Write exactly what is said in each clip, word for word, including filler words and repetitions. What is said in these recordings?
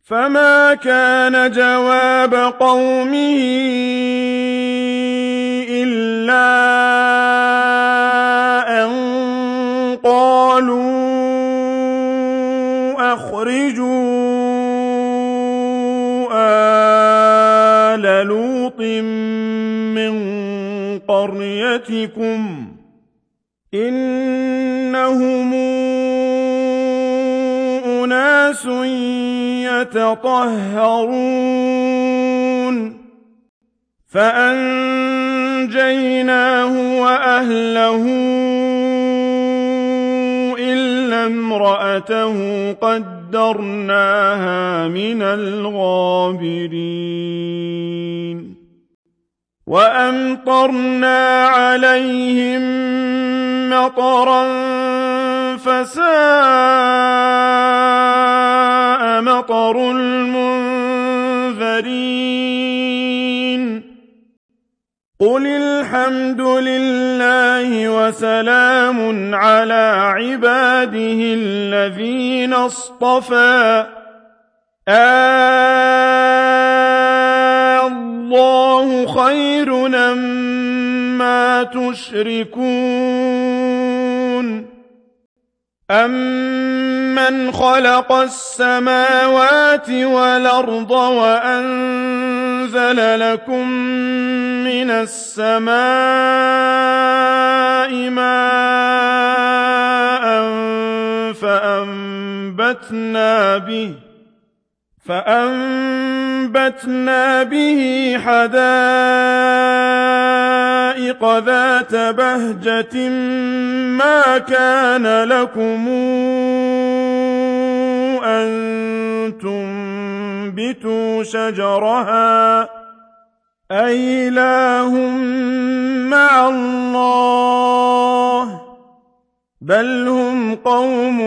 فما كان جواب قومه إلا أن قالوا أخرجوا آل لوط من قريتكم إنهم أناس يتطهرون فأنجيناه وأهله إلا امرأته قدرناها من الغابرين وأمطرنا عليهم مطرا فساء مطر المنذرين قل الحمد لله وسلام على عباده الذين اصطفى الله خير أمّا تشركون أَمَّنْ خَلَقَ السَّمَاوَاتِ وَالْأَرْضَ وَأَنزَلَ لَكُم مِّنَ السَّمَاءِ مَاءً فَأَنبَتْنَا بِهِ فَأَنبَتْنَا بِهِ حَدَائِقَ ذَاتَ بَهْجَةٍ مَا كَانَ لَكُمْ أَن تُنبِتُوا شَجَرَهَا أَإِلَٰهٌ مَّعَ اللَّهِ ۚ بَلْ هُمْ قَوْمٌ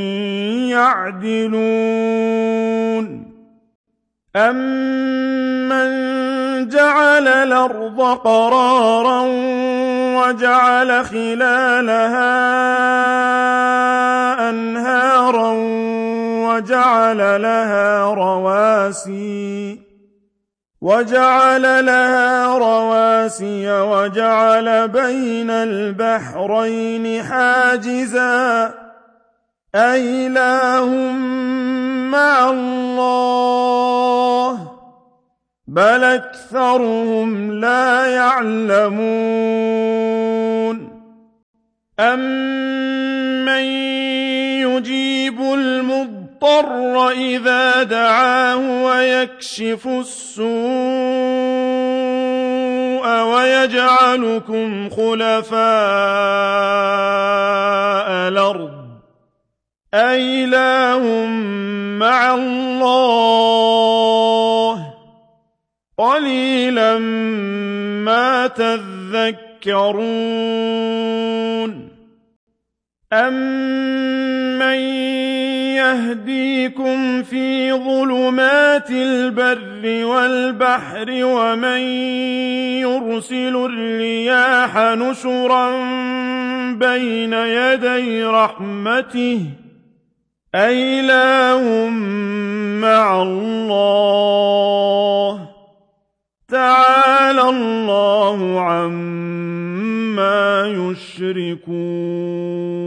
يَعْدِلُونَ أَمَّن جَعَلَ الْأَرْضَ قَرَارًا وَجَعَلَ خِلَالَهَا أَنْهَارًا وَجَعَلَ لَهَا رَوَاسِيَ وَجَعَلَ لَهَا رَوَاسِيَ وَجَعَلَ بَيْنَ الْبَحْرَيْنِ حَاجِزًا أَإِلَٰهٌ مَّعَ اللَّهِ ۚ بَلْ أَكْثَرُهُمْ لَا يَعْلَمُونَ أَمَّن يُجِيبُ الْمُضْطَرَّ إِذَا دَعَاهُ وَيَكْشِفُ السُّوءَ وَيَجْعَلُكُمْ خُلَفَاءَ الْأَرْضِ أَإِلَٰهٌ مَّعَ اللَّهِ ۚ قَلِيلًا مَّا تَذَكَّرُونَ أَمَّن يَهْدِيكُمْ فِي ظُلُمَاتِ الْبَرِّ وَالْبَحْرِ وَمَن يُرْسِلُ الرِّيَاحَ نُشُرًا بَيْنَ يَدَيْ رَحْمَتِهِ أَإِلَٰهٌ مَّعَ اللَّهِ ۚ تَعَالَى اللَّهُ عَمَّا يُشْرِكُونَ